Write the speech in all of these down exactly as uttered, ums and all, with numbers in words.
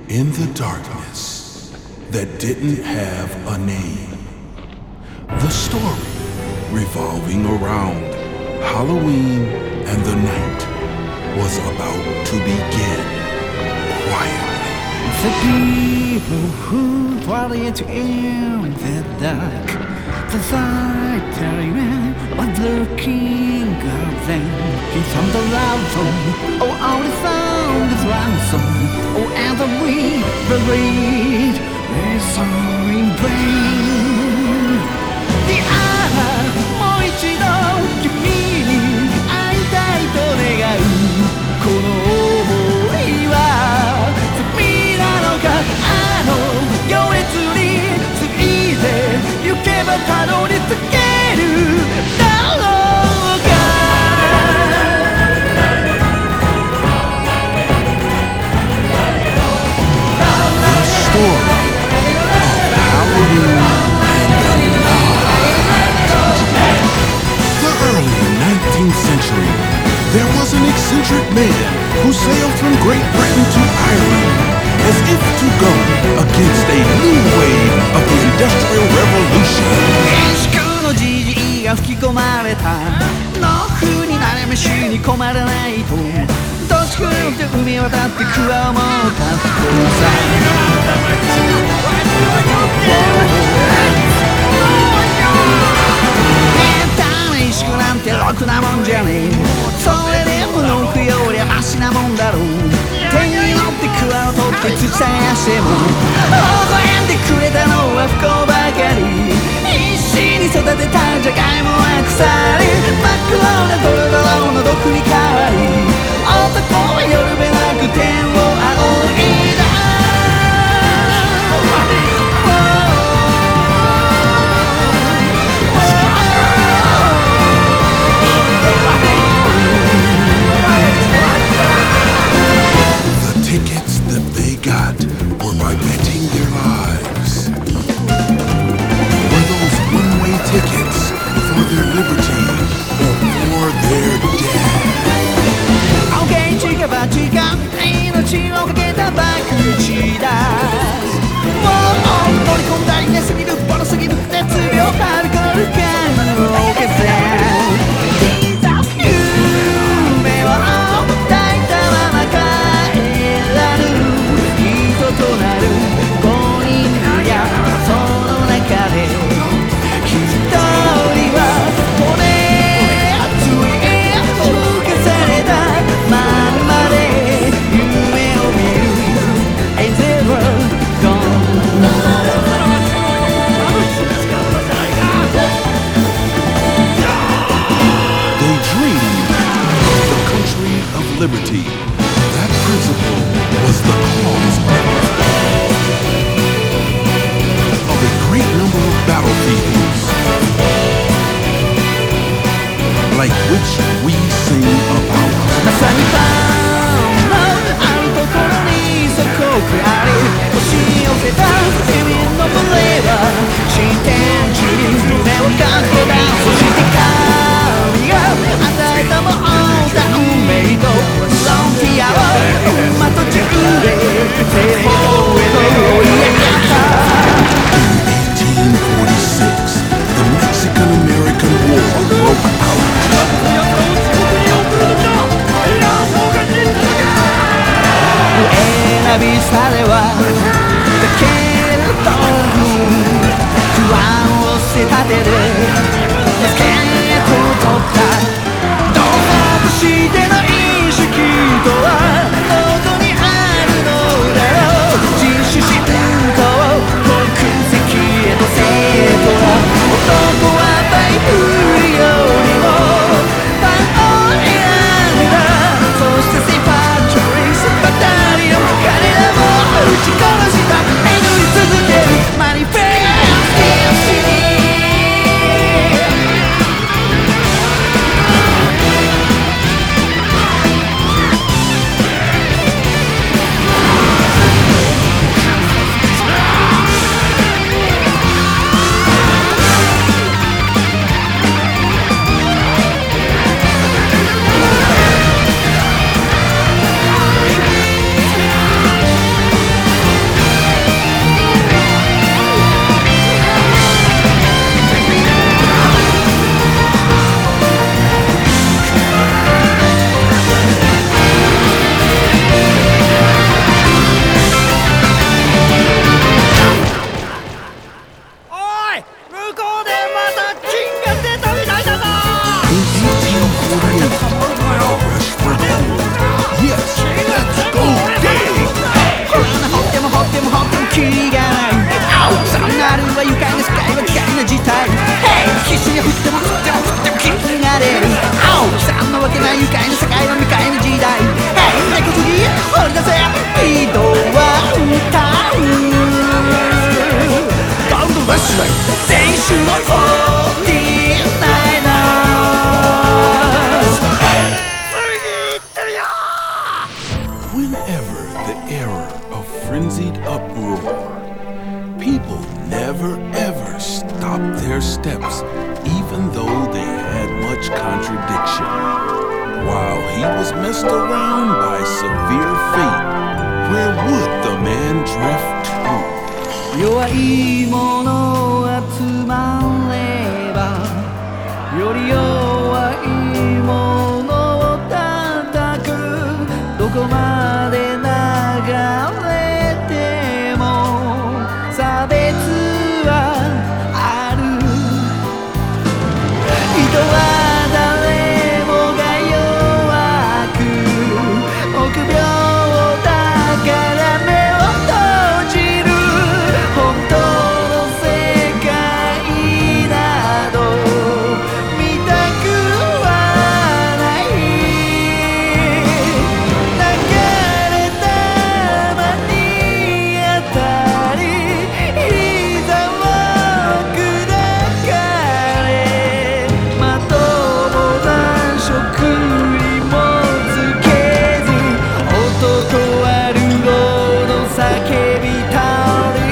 in the darkness that didn't have a name. The story revolving around Halloween and the night was about to begin quietly. The people who party in the dark, the solitary man was looking at them. He found the loud song, oh, all the sound is ransom. Oh, and the we buried their song in vain. The hour, もう一度君に会いたいと願う。この想いは罪なのか、あの行列について行けばたどり着けるだろうか。 The story of Halloween and the night. The early nineteenth century, there was an eccentric man who sailed from Great Britain to Ireland as if to go against a new wave of the Industrial Revolution. 民宿のじじいが吹き込まれたの風になれ飯に困らないと年くよって海渡ってクワを持った下手な石工なんてろくなもんじゃねえ。それでも農夫よりマシなもんだろう。手に乗ってクワを取って土探しても微笑んでくれたのは不幸ばかり。必死に育てたじゃがいもは腐り真っ黒なドロドロの毒に変わり男はよるべなく天を仰いだ。 The tickets that they got were by betting their lives. Were those one-way tickets for their liberty or for their death? OK 一か八か命をかけたバクチだ。もう乗り込んだりねすぎるボロすぎる熱病アルコール感を消せ。夢を抱いたまま帰らぬ人となるごにんやその中で一人は骨熱い吹かされたまんまで夢を見る Is ever gone. They dreamed of the country of liberty. That principle was the cause of a great number of battlefields, like which we sing about. まさにパンのあるところにそこくあり押し寄せた日々のブレーバー視点中に夢をかけた。そして神が与えたものだ運命とロンティアを馬と銃で西方へと追い上げた。 In eighteen forty-six, the Mexican-American War broke out. 選びされはだけれど不安を捨てたてでマスケットを取ったどうしての意識とはどこにあるのだろう。自主信仰国籍へと生徒は男はバイブルよりもパンを選んだ。そしてセイパートリースバタリオン彼らも未開の世界は未開の時代。ヘイ根こそぎ掘り出せビートは歌う。ガウンドラッシュだよ全員集合フォーティーナイナーズ。 Whenever the era of frenzied uproar, people never ever stopped their steps, even though they had much contradiction. While he was messed around by severe fate, where would the man drift to? 弱いもの集まればより弱いものを叩く。どこまで流れても差別はある。人は誰もが弱く臆病だから目を閉じる。本当の世界など見たくはない。流れ玉に当たり膝を砕かれまともな食にもつけず男はルゴの叫びたり。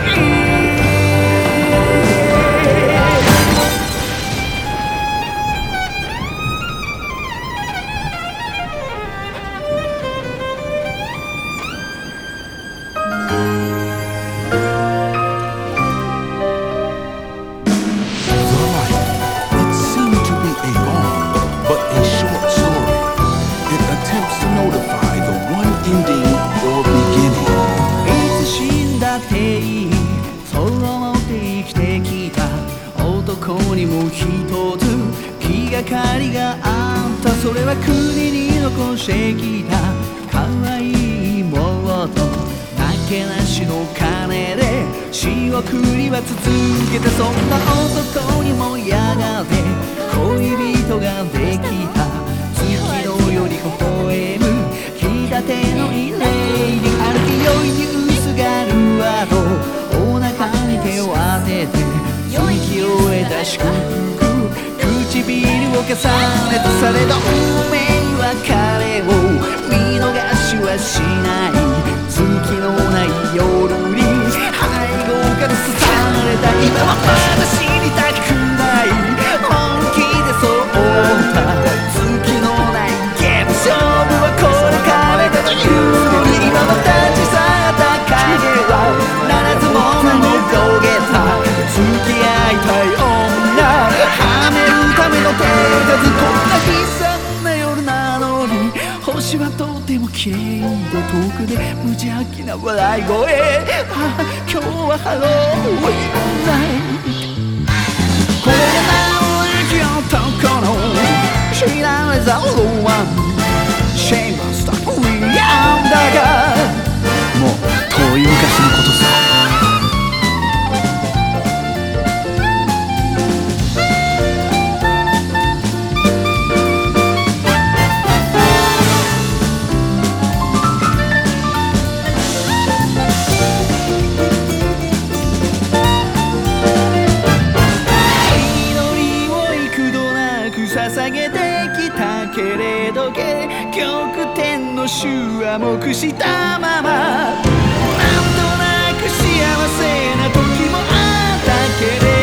The life, it seemed to be a long but a short story. It attempts to notify the one ending or beginning. いつ死んだっていいそう思って生きてきた男にも一つ気がかりがあった。それは国に残してきた可愛いもとなけなしの金で仕送りは続けた。そんな男にもやがて恋人ができた。月のより微笑む日立てのイレイに歩き酔いに薄がる後お腹に手を当てて息を得た祝福唇を重ねとされど運命は彼を見逃しはしない。月のない夜に背後から刺された。今はまだ死にたくない本気でそう思った。月のないゲーム勝負はこれからだという今は立ち去った影はならずもなに焦げた。付き合いたい女はめるための手数。こんな悲惨な夜なのに星はとても綺麗で遠くで無邪気な笑い声。ああ今日はハロウィンナイト。これが生意気男の知られざるワンシェイマスターウィアンだがもう遠い昔のことさ。捧げてきたけれど結局天の衆は黙したまま。なんとなく幸せな時もあったけれど